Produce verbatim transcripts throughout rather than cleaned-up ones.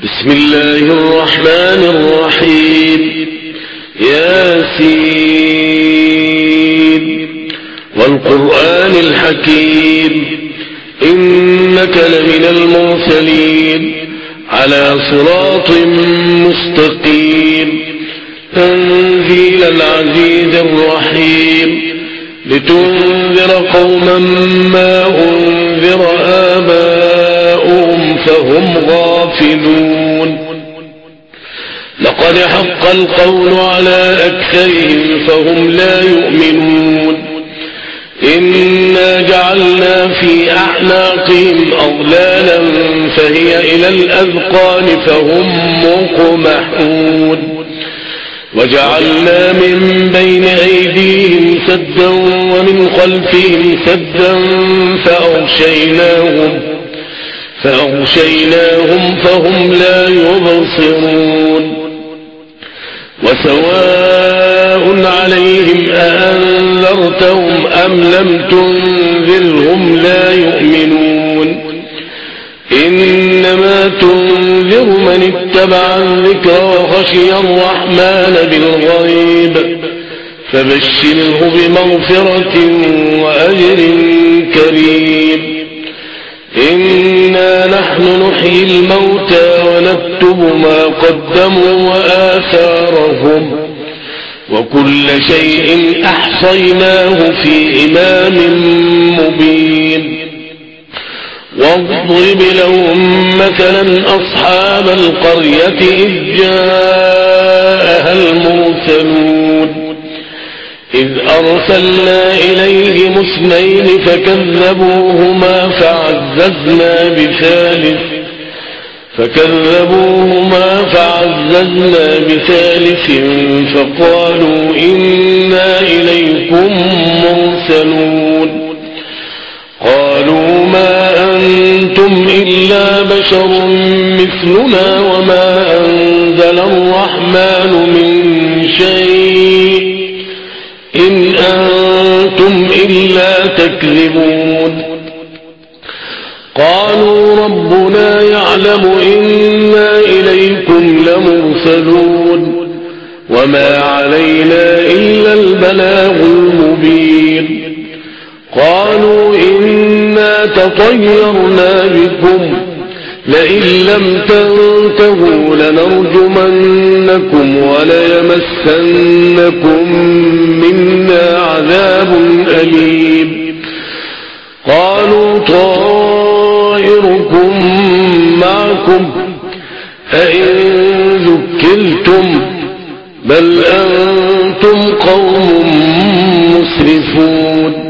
بسم الله الرحمن الرحيم. ياسين والقرآن الحكيم إنك لمن المرسلين على صراط مستقيم تنزيل العزيز الرحيم لتنذر قوما ما أنذر آباؤهم فهم غافلون. لقد حق القول على أكثرهم فهم لا يؤمنون. إنا جعلنا في أعناقهم أغلالا فهي إلى الأذقان فهم مقمحون. وجعلنا من بين أيديهم سدا ومن خلفهم سدا فأغشيناهم فأغشيناهم فهم لا يبصرون. وسواء عليهم أأنذرتهم أم لم تنذرهم لا يؤمنون. إنما تنذر من اتبع الذكر وخشي الرحمن بالغيب فبشره بمغفرة وأجر كريم. إنا نحن نحيي الموتى ونكتب ما قدموا وآثارهم وكل شيء أحصيناه في إمام مبين. واضرب لهم مثلا أصحاب القرية إذ جاءها المرسلون إذ أرسلنا إليهم اثنين فكذبوهما فعززنا بثالث فكذبوهما فعززنا بثالث فقالوا إنا إليكم مرسلون. قالوا ما أنتم إلا بشر مثلنا وما أنزل الرحمن من شيء إن أنتم إلا تكذبون. قالوا ربنا يعلم إنا إليكم لمرسلون وما علينا إلا البلاغ المبين. قالوا إنا تطيرنا بكم لئن لم تنتهوا لنرجمنكم وليمسنكم منا عذاب أليم. قالوا طائركم معكم أئن ذكرتم بل أنتم قوم مسرفون.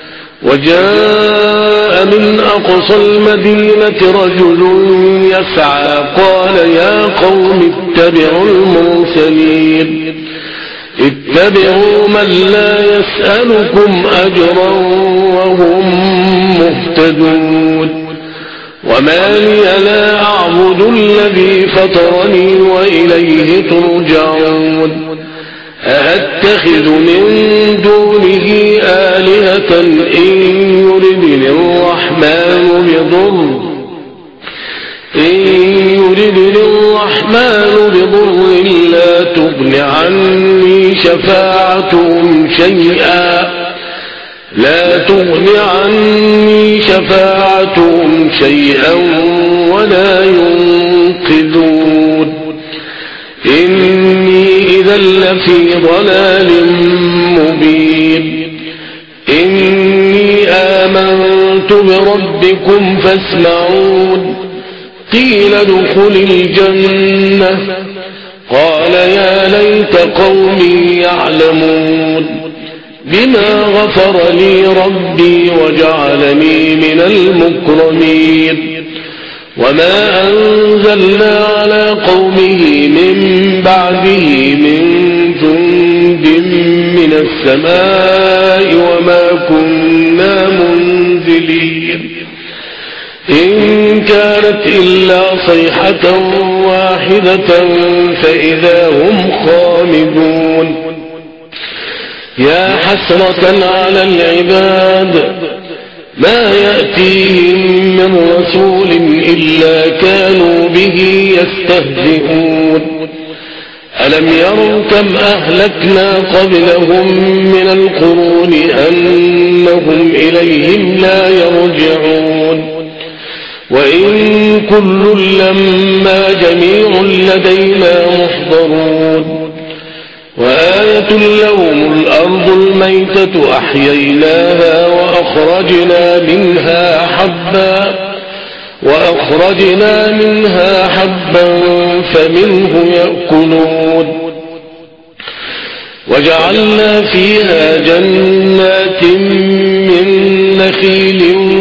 وجاء من أقصى المدينة رجل يسعى قال يا قوم اتبعوا المرسلين اتبعوا من لا يسألكم أجرا وهم مهتدون. وما لي لا أعبد الذي فطرني وإليه ترجعون. أأتخذ من دونه آلهة إن يردني الرحمن بضر إن يردني الرحمن بضر لا تغن عني شفاعتهم شيئا لا تغن عني شفاعتهم شيئا ولا ينقذون. إني إذا لفي ضلال مبين. إني آمنت بربكم فاسمعون. قيل ادخل الجنة قال يا ليت قومي يعلمون بما غفر لي ربي وجعلني من المكرمين. وما أنزلنا على قومه من بعده من جند من السماء وما كنا منزلين. إن كانت إلا صيحة واحدة فإذا هم خامدون. يا حسرة على العباد ما يأتيهم من رسول إلا كانوا به يستهزئون ألم يروا كم أهلكنا قبلهم من القرون أنهم إليهم لا يرجعون وإن كل لما جميع لدينا محضرون وآية لهم الأرض الميتة أحييناها وأخرجنا منها حبا وأخرجنا منها حبا فمنه يأكلون وجعلنا فيها جنات من نخيل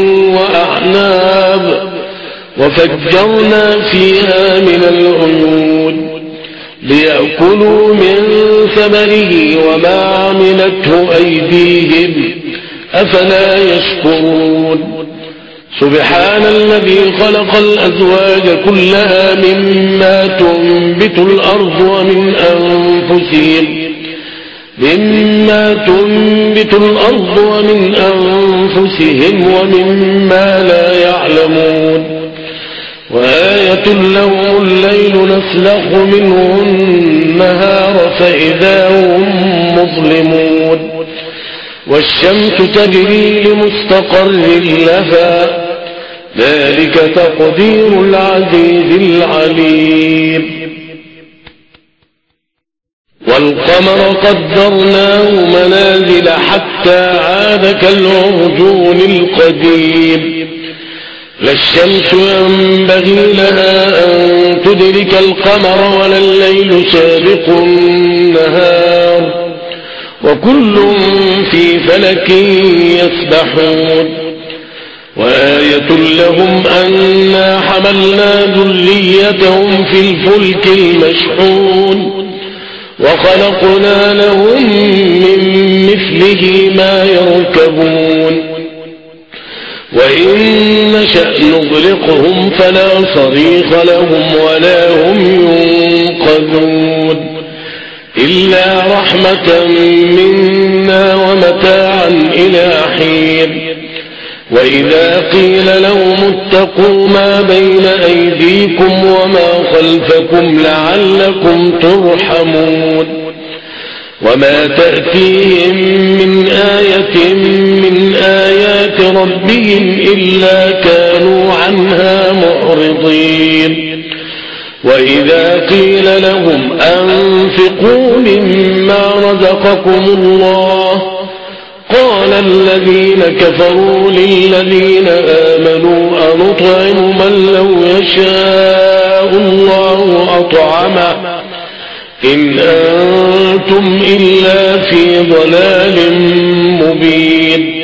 وأعناب وفجرنا فيها من العيون ليأكلوا من ثمره وما عملته أيديهم أفلا يشكرون سبحان الذي خلق الأزواج كلها مما تنبت الأرض ومن أنفسهم مما تنبت الأرض ومن أنفسهم ومما لا يعلمون وآية لهم الليل نسلخ منه النهار فإذا هم مظلمون والشمس تجري لمستقر لها ذلك تقدير العزيز العليم والقمر قدرناه منازل حتى عاد كالعرجون القديم لا الشمس ينبغي لها أن تدرك القمر ولا الليل سابق النهار وكل في فلك يسبحون وآية لهم أنا حملنا ذريتهم في الفلك المشحون وخلقنا لهم من مثله ما يركبون وإن نشأ نغرقهم فلا صريخ لهم ولا هم ينقذون إلا رحمة منا ومتاعا إلى حين وإذا قيل لهم اتقوا ما بين أيديكم وما خلفكم لعلكم ترحمون وما تأتيهم من آية من آيات ربهم إلا كانوا عنها معرضين وإذا قيل لهم أنفقوا مما رزقكم الله قال الذين كفروا للذين آمنوا أنطعم من لو يشاء الله أطعمه إن أنتم إلا في ضلال مبين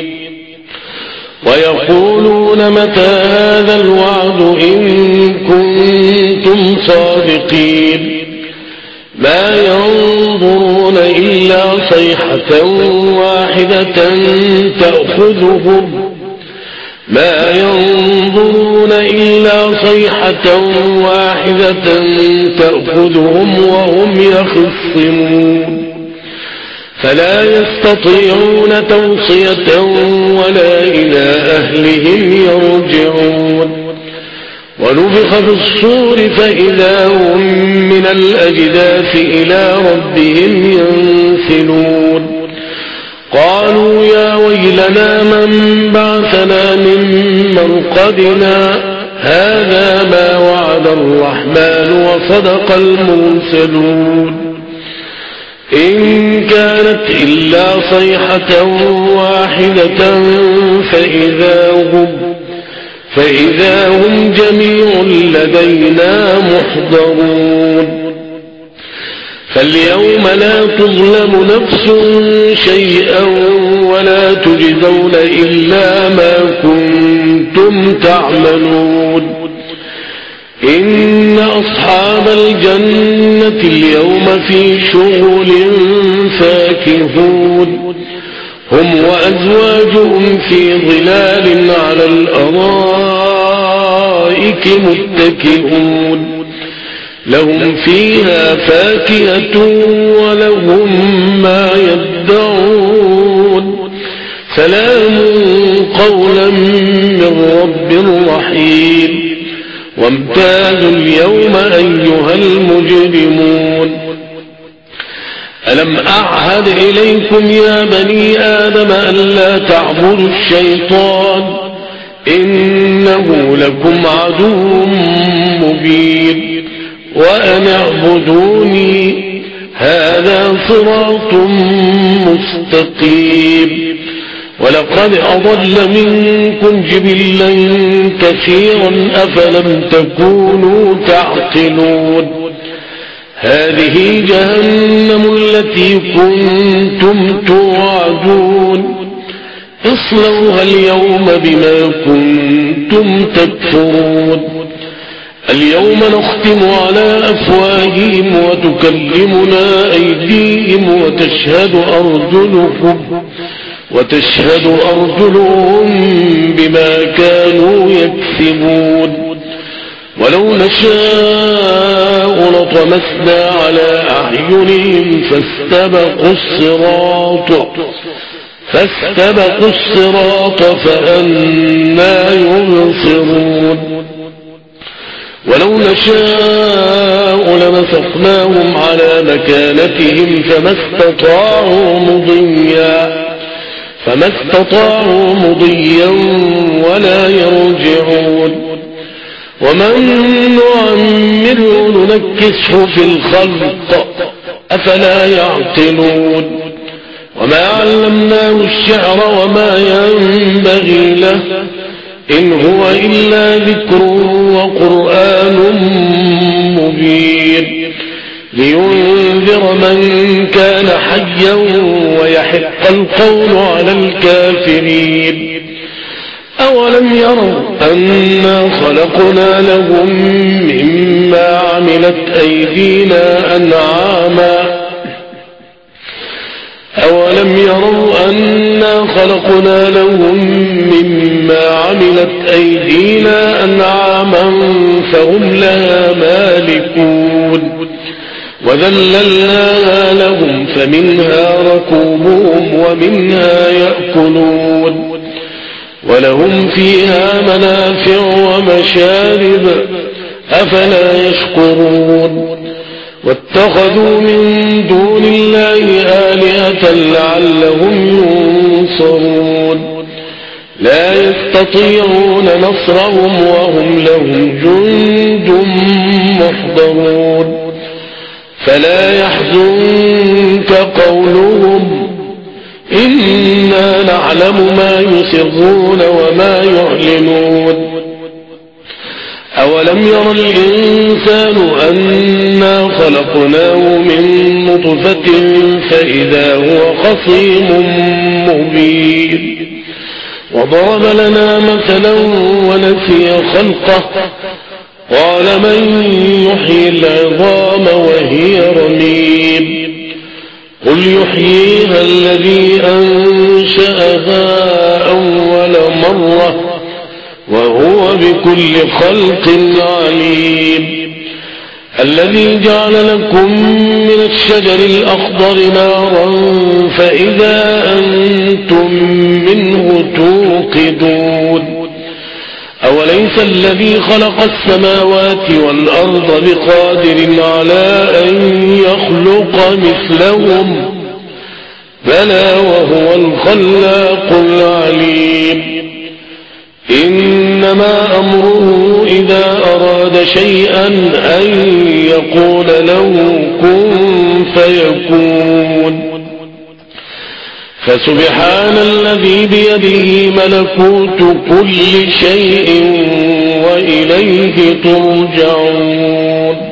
ويقولون متى هذا الوعد إن كنتم صادقين ما ينظرون إلا صيحة واحدة تأخذهم ما ينظرون إلا صيحة واحدة تأخذهم وهم يخصمون فلا يستطيعون توصية ولا إلى أهلهم يرجعون ونفخ في الصور فإذا هم من الأجداث إلى ربهم ينسلون قالوا يا ويلنا من بعثنا من مرقدنا هذا ما وعد الرحمن وصدق المرسلون إن كانت إلا صيحة واحدة فإذا هم فإذا هم جميع لدينا محضرون فاليوم لا تظلم نفس شيئا ولا تجزون إلا ما كنتم تعملون إن أصحاب الجنة اليوم في شغل فاكهون هم وأزواجهم في ظلال على الأرائك متكئون لهم فيها فاكهة ولهم ما يدعون سلام قولا من رب رحيم وامتازوا اليوم أيها المجرمون ألم أعهد إليكم يا بني آدم ألا تعبدوا الشيطان إنه لكم عدو مبين وأن اعبدوني هذا صراط مستقيم ولقد أضل منكم جبلا كثيرا أفلم تكونوا تعقلون هذه جهنم التي كنتم توعدون اصلوها اليوم بما كنتم تكفرون اليوم نختم على أفواههم وتكلمنا أيديهم وتشهد أرجلهم وتشهد أرجلهم بما كانوا يكسبون ولو نشاء لطمسنا على أعينهم فاستبقوا الصراط فاستبقوا الصراط فأنى يبصرون ولو نشاء لمسخناهم على مكانتهم فما استطاعوا مضيا فما استطاعوا مضيا ولا يرجعون ومن نعمره ننكسه في الخلق أفلا يعقلون وما علمناه الشعر وما ينبغي له إن هو إلا ذكر وقرآن مبين لينذر من كان حيا ويحق القول على الكافرين أولم يروا أنا خلقنا لهم مما عملت أيدينا أنعاما أولم يروا أنا خلقنا لهم مما عملت أيدينا أنعاما فهم لها مالكون وذللناها لهم فمنها ركوبهم ومنها يأكلون ولهم فيها منافع ومشارب أفلا يشكرون واتخذوا من دون الله آلهة لعلهم ينصرون لا يستطيعون نصرهم وهم لهم جند محضرون فلا يحزنك قولهم إنا نعلم ما يسرون وما يعلنون أولم ير الإنسان أنا خلقناه من نطفة فإذا هو خصيم مبين وضرب لنا مثلا ونسي خلقه قال من يحيي العظام وهي رميم قل يحييها الذي أنشأها أول مرة وهو بكل خلق عليم الذي جعل لكم من الشجر الأخضر نارا فإذا أنتم منه توقدون أوليس الذي خلق السماوات والأرض بقادر على أن يخلق مثلهم بلى وهو الخلاق العليم إنما أمره إذا أراد شيئا أن يقول له كن فيكون فسبحان الذي بيده ملكوت كل شيء وإليه ترجعون